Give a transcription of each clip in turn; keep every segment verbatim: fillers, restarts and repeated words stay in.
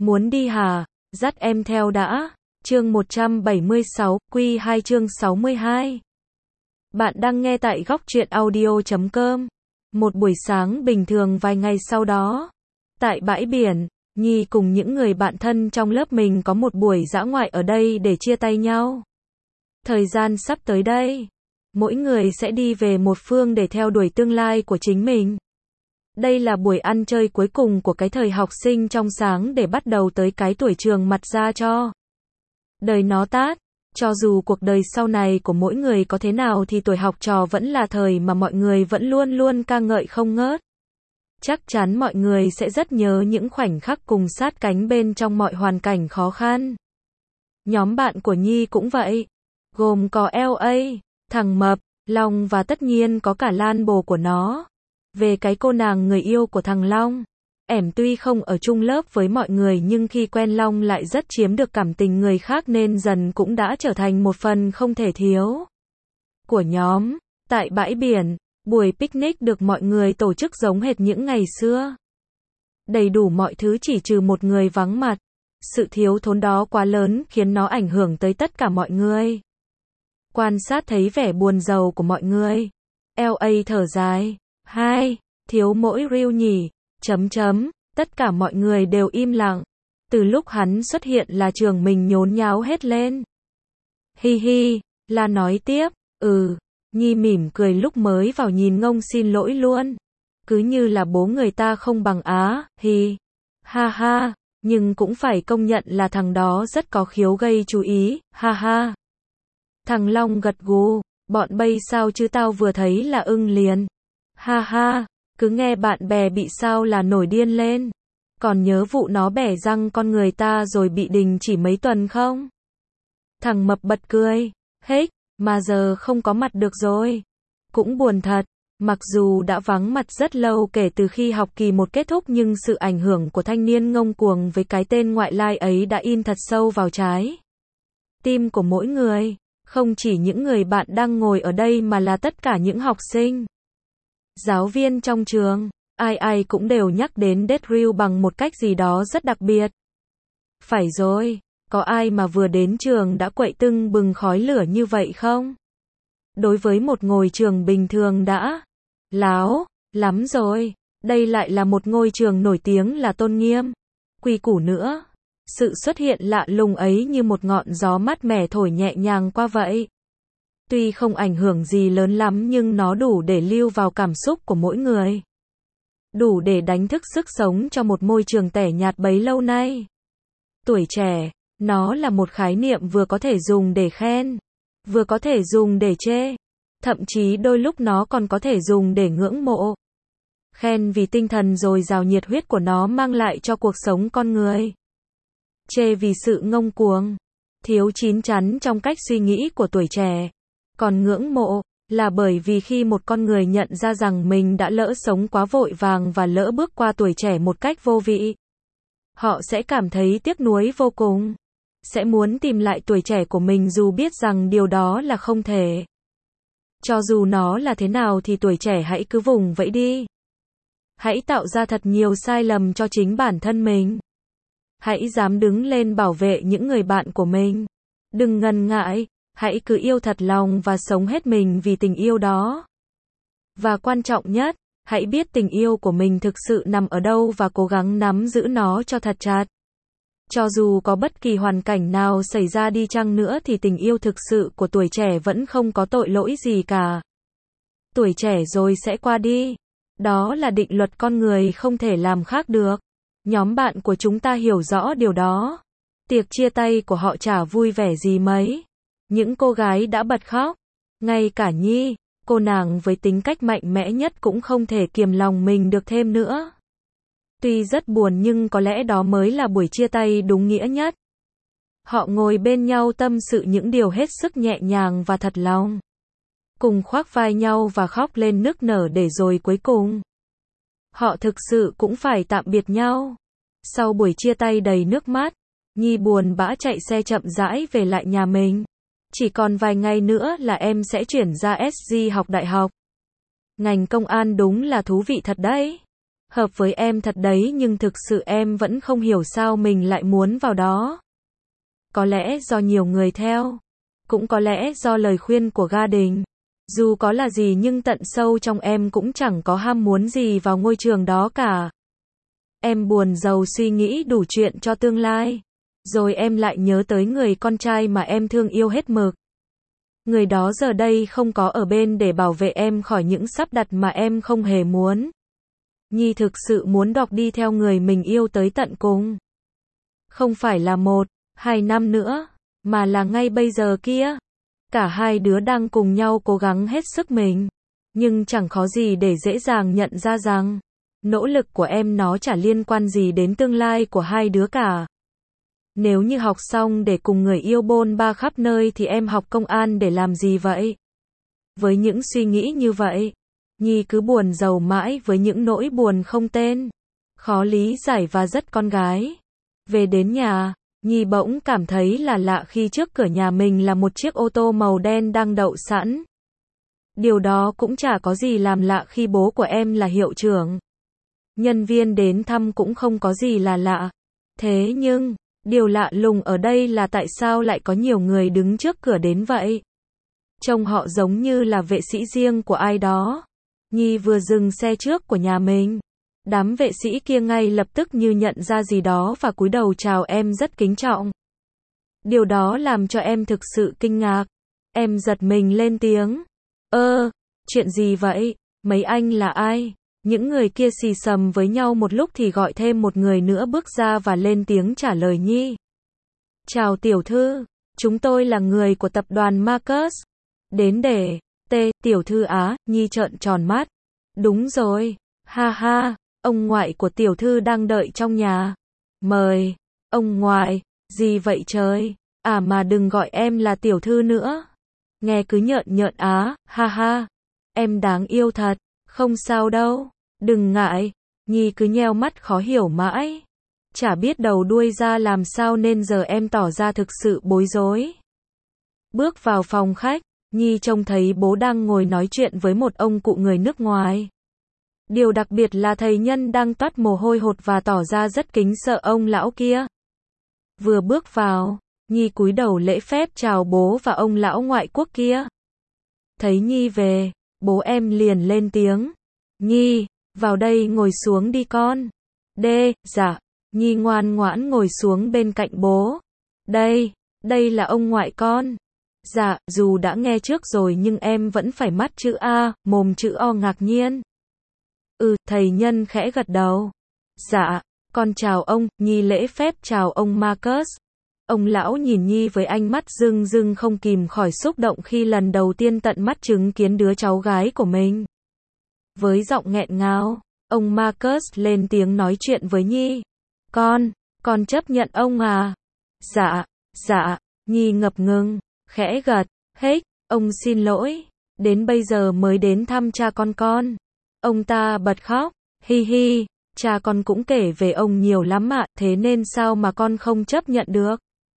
Muốn đi hả? Dắt em theo đã. Chương một trăm bảy mươi sáu, Quy hai chương sáu mươi hai. Bạn đang nghe tại góc truyện audio chấm com. Một buổi sáng bình thường vài ngày sau đó, tại bãi biển, Nhi cùng những người bạn thân trong lớp mình có một buổi dã ngoại ở đây để chia tay nhau. Thời gian sắp tới đây, mỗi người sẽ đi về một phương để theo đuổi tương lai của chính mình. Đây là buổi ăn chơi cuối cùng của cái thời học sinh trong sáng để bắt đầu tới cái tuổi trường mặt ra cho đời nó tát. Cho dù cuộc đời sau này của mỗi người có thế nào thì tuổi học trò vẫn là thời mà mọi người vẫn luôn luôn ca ngợi không ngớt. Chắc chắn mọi người sẽ rất nhớ những khoảnh khắc cùng sát cánh bên trong mọi hoàn cảnh khó khăn. Nhóm bạn của Nhi cũng vậy, gồm có lờ a, thằng Mập, Long và tất nhiên có cả Lan bồ của nó. Về cái cô nàng người yêu của thằng Long, ẻm tuy không ở chung lớp với mọi người nhưng khi quen Long lại rất chiếm được cảm tình người khác nên dần cũng đã trở thành một phần không thể thiếu của nhóm. Tại bãi biển, buổi picnic được mọi người tổ chức giống hệt những ngày xưa. Đầy đủ mọi thứ chỉ trừ một người vắng mặt. Sự thiếu thốn đó quá lớn khiến nó ảnh hưởng tới tất cả mọi người. Quan sát thấy vẻ buồn rầu của mọi người, lờ a thở dài. Hai, thiếu mỗi Ryu nhỉ, chấm chấm, tất cả mọi người đều im lặng. Từ lúc hắn xuất hiện là trường mình nhốn nháo hết lên. Hi hi, La nói tiếp, ừ, Nhi mỉm cười lúc mới vào nhìn ngông xin lỗi luôn. Cứ như là bố người ta không bằng Á, hi, ha ha, nhưng cũng phải công nhận là thằng đó rất có khiếu gây chú ý, ha ha. Thằng Long gật gù, bọn bay sao chứ tao vừa thấy là ưng liền. Ha ha, cứ nghe bạn bè bị sao là nổi điên lên. Còn nhớ vụ nó bẻ răng con người ta rồi bị đình chỉ mấy tuần không? Thằng Mập bật cười, hếch, mà giờ không có mặt được rồi. Cũng buồn thật, mặc dù đã vắng mặt rất lâu kể từ khi học kỳ một kết thúc nhưng sự ảnh hưởng của thanh niên ngông cuồng với cái tên ngoại lai ấy đã in thật sâu vào trái tim của mỗi người. Không chỉ những người bạn đang ngồi ở đây mà là tất cả những học sinh, giáo viên trong trường, ai ai cũng đều nhắc đến Death Ryu bằng một cách gì đó rất đặc biệt. Phải rồi, có ai mà vừa đến trường đã quậy tưng bừng khói lửa như vậy không? Đối với một ngôi trường bình thường đã láo lắm rồi, đây lại là một ngôi trường nổi tiếng là tôn nghiêm, quy củ nữa. Sự xuất hiện lạ lùng ấy như một ngọn gió mát mẻ thổi nhẹ nhàng qua vậy. Tuy không ảnh hưởng gì lớn lắm nhưng nó đủ để lưu vào cảm xúc của mỗi người. Đủ để đánh thức sức sống cho một môi trường tẻ nhạt bấy lâu nay. Tuổi trẻ, nó là một khái niệm vừa có thể dùng để khen, vừa có thể dùng để chê. Thậm chí đôi lúc nó còn có thể dùng để ngưỡng mộ. Khen vì tinh thần dồi dào nhiệt huyết của nó mang lại cho cuộc sống con người. Chê vì sự ngông cuồng, thiếu chín chắn trong cách suy nghĩ của tuổi trẻ. Còn ngưỡng mộ, là bởi vì khi một con người nhận ra rằng mình đã lỡ sống quá vội vàng và lỡ bước qua tuổi trẻ một cách vô vị, họ sẽ cảm thấy tiếc nuối vô cùng. Sẽ muốn tìm lại tuổi trẻ của mình dù biết rằng điều đó là không thể. Cho dù nó là thế nào thì tuổi trẻ hãy cứ vùng vẫy đi. Hãy tạo ra thật nhiều sai lầm cho chính bản thân mình. Hãy dám đứng lên bảo vệ những người bạn của mình. Đừng ngần ngại, hãy cứ yêu thật lòng và sống hết mình vì tình yêu đó. Và quan trọng nhất, hãy biết tình yêu của mình thực sự nằm ở đâu và cố gắng nắm giữ nó cho thật chặt. Cho dù có bất kỳ hoàn cảnh nào xảy ra đi chăng nữa thì tình yêu thực sự của tuổi trẻ vẫn không có tội lỗi gì cả. Tuổi trẻ rồi sẽ qua đi. Đó là định luật con người không thể làm khác được. Nhóm bạn của chúng ta hiểu rõ điều đó. Tiệc chia tay của họ chả vui vẻ gì mấy. Những cô gái đã bật khóc. Ngay cả Nhi, cô nàng với tính cách mạnh mẽ nhất cũng không thể kiềm lòng mình được thêm nữa. Tuy rất buồn nhưng có lẽ đó mới là buổi chia tay đúng nghĩa nhất. Họ ngồi bên nhau tâm sự những điều hết sức nhẹ nhàng và thật lòng. Cùng khoác vai nhau và khóc lên nức nở để rồi cuối cùng họ thực sự cũng phải tạm biệt nhau. Sau buổi chia tay đầy nước mắt, Nhi buồn bã chạy xe chậm rãi về lại nhà mình. Chỉ còn vài ngày nữa là em sẽ chuyển ra ét giê học đại học. Ngành công an đúng là thú vị thật đấy. hợp với em thật đấy nhưng thực sự em vẫn không hiểu sao mình lại muốn vào đó. Có lẽ do nhiều người theo, cũng có lẽ do lời khuyên của gia đình. Dù có là gì nhưng tận sâu trong em cũng chẳng có ham muốn gì vào ngôi trường đó cả. Em buồn rầu suy nghĩ đủ chuyện cho tương lai. Rồi em lại nhớ tới người con trai mà em thương yêu hết mực. Người đó giờ đây không có ở bên để bảo vệ em khỏi những sắp đặt mà em không hề muốn. Nhi thực sự muốn đọc đi theo người mình yêu tới tận cùng. Không phải là một, hai năm nữa, mà là ngay bây giờ kia. Cả hai đứa đang cùng nhau cố gắng hết sức mình. Nhưng chẳng có gì để dễ dàng nhận ra rằng nỗ lực của em nó chả liên quan gì đến tương lai của hai đứa cả. Nếu như học xong để cùng người yêu bôn ba khắp nơi thì em học công an để làm gì vậy? Với những suy nghĩ như vậy, Nhi cứ buồn rầu mãi với những nỗi buồn không tên, khó lý giải và rất con gái. Về đến nhà, Nhi bỗng cảm thấy là lạ khi trước cửa nhà mình là một chiếc ô tô màu đen đang đậu sẵn. Điều đó cũng chả có gì làm lạ khi bố của em là hiệu trưởng. Nhân viên đến thăm cũng không có gì là lạ. Thế nhưng, điều lạ lùng ở đây là tại sao lại có nhiều người đứng trước cửa đến vậy? Trông họ giống như là vệ sĩ riêng của ai đó. Nhi vừa dừng xe trước của nhà mình. Đám vệ sĩ kia ngay lập tức như nhận ra gì đó và cúi đầu chào em rất kính trọng. Điều đó làm cho em thực sự kinh ngạc. Em giật mình lên tiếng. Ơ, chuyện gì vậy? Mấy anh là ai? Những người kia xì xầm với nhau một lúc thì gọi thêm một người nữa bước ra và lên tiếng trả lời Nhi. Chào tiểu thư, chúng tôi là người của tập đoàn Marcus. Đến để, tê, tiểu thư á, Nhi trợn tròn mắt. Đúng rồi, ha ha, ông ngoại của tiểu thư đang đợi trong nhà. Mời, ông ngoại, gì vậy trời, à mà đừng gọi em là tiểu thư nữa. Nghe cứ nhợn nhợn á, ha ha, em đáng yêu thật, không sao đâu. Đừng ngại, Nhi cứ nheo mắt khó hiểu mãi. Chả biết đầu đuôi ra làm sao nên giờ em tỏ ra thực sự bối rối. Bước vào phòng khách, Nhi trông thấy bố đang ngồi nói chuyện với một ông cụ người nước ngoài. Điều đặc biệt là thầy Nhân đang toát mồ hôi hột và tỏ ra rất kính sợ ông lão kia. Vừa bước vào, Nhi cúi đầu lễ phép chào bố và ông lão ngoại quốc kia. Thấy Nhi về, bố em liền lên tiếng. Nhi, vào đây ngồi xuống đi con. Đê, dạ. Nhi ngoan ngoãn ngồi xuống bên cạnh bố. Đây, đây là ông ngoại con. Dạ, dù đã nghe trước rồi nhưng em vẫn phải mắt chữ A, mồm chữ O ngạc nhiên. Ừ, thầy Nhân khẽ gật đầu. Dạ, con chào ông. Nhi lễ phép chào ông Marcus. Ông lão nhìn Nhi với ánh mắt rưng rưng không kìm khỏi xúc động khi lần đầu tiên tận mắt chứng kiến đứa cháu gái của mình. Với giọng nghẹn ngào, ông Marcus lên tiếng nói chuyện với Nhi. Con, con chấp nhận ông à? Dạ, dạ, Nhi ngập ngừng, khẽ gật, hết, ông xin lỗi, đến bây giờ mới đến thăm cha con con. Ông ta bật khóc, hi hi, cha con cũng kể về ông nhiều lắm ạ, thế nên sao mà con không chấp nhận được?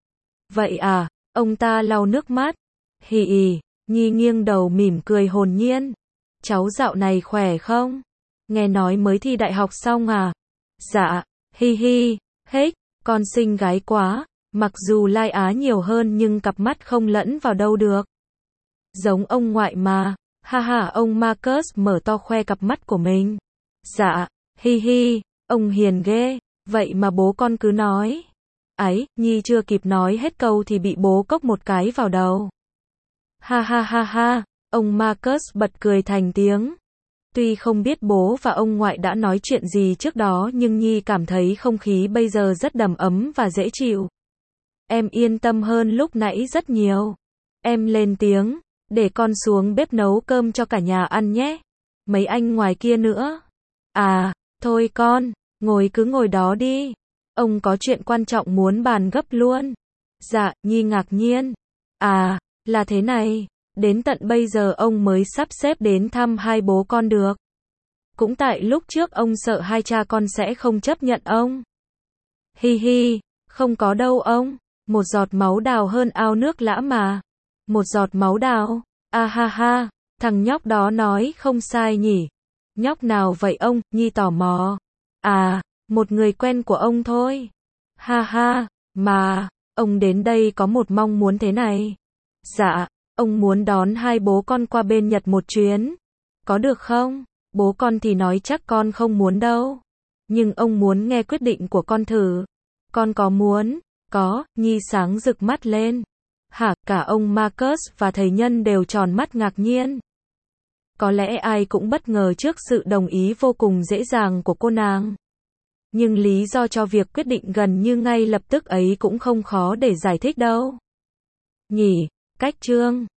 Vậy à, ông ta lau nước mắt, hi hi, Nhi nghiêng đầu mỉm cười hồn nhiên. Cháu dạo này khỏe không? Nghe nói mới thi đại học xong à? Dạ, hi hi, hết, con xinh gái quá, mặc dù lai á nhiều hơn nhưng cặp mắt không lẫn vào đâu được. Giống ông ngoại mà, ha ha, ông Marcus mở to khoe cặp mắt của mình. Dạ, hi hi, ông hiền ghê, vậy mà bố con cứ nói. Ấy, Nhi chưa kịp nói hết câu thì bị bố cốc một cái vào đầu. Ha ha ha ha. Ông Marcus bật cười thành tiếng. Tuy không biết bố và ông ngoại đã nói chuyện gì trước đó nhưng Nhi cảm thấy không khí bây giờ rất đầm ấm và dễ chịu. Em yên tâm hơn lúc nãy rất nhiều. Em lên tiếng, để con xuống bếp nấu cơm cho cả nhà ăn nhé. Mấy anh ngoài kia nữa. À, thôi con, ngồi cứ ngồi đó đi. Ông có chuyện quan trọng muốn bàn gấp luôn. Dạ, Nhi ngạc nhiên. À, là thế này. Đến tận bây giờ ông mới sắp xếp đến thăm hai bố con được. Cũng tại lúc trước ông sợ hai cha con sẽ không chấp nhận ông. Hi hi, không có đâu ông. Một giọt máu đào hơn ao nước lã mà. Một giọt máu đào. À ha ha, thằng nhóc đó nói không sai nhỉ. Nhóc nào vậy ông? Nhi tò mò. À, một người quen của ông thôi. Ha ha, mà, ông đến đây có một mong muốn thế này. Dạ, ông muốn đón hai bố con qua bên Nhật một chuyến. Có được không? Bố con thì nói chắc con không muốn đâu. Nhưng ông muốn nghe quyết định của con thử. Con có muốn? Có, Nhi sáng rực mắt lên. Hả, cả ông Marcus và thầy Nhân đều tròn mắt ngạc nhiên. Có lẽ ai cũng bất ngờ trước sự đồng ý vô cùng dễ dàng của cô nàng. Nhưng lý do cho việc quyết định gần như ngay lập tức ấy cũng không khó để giải thích đâu. Nhỉ, cách Trương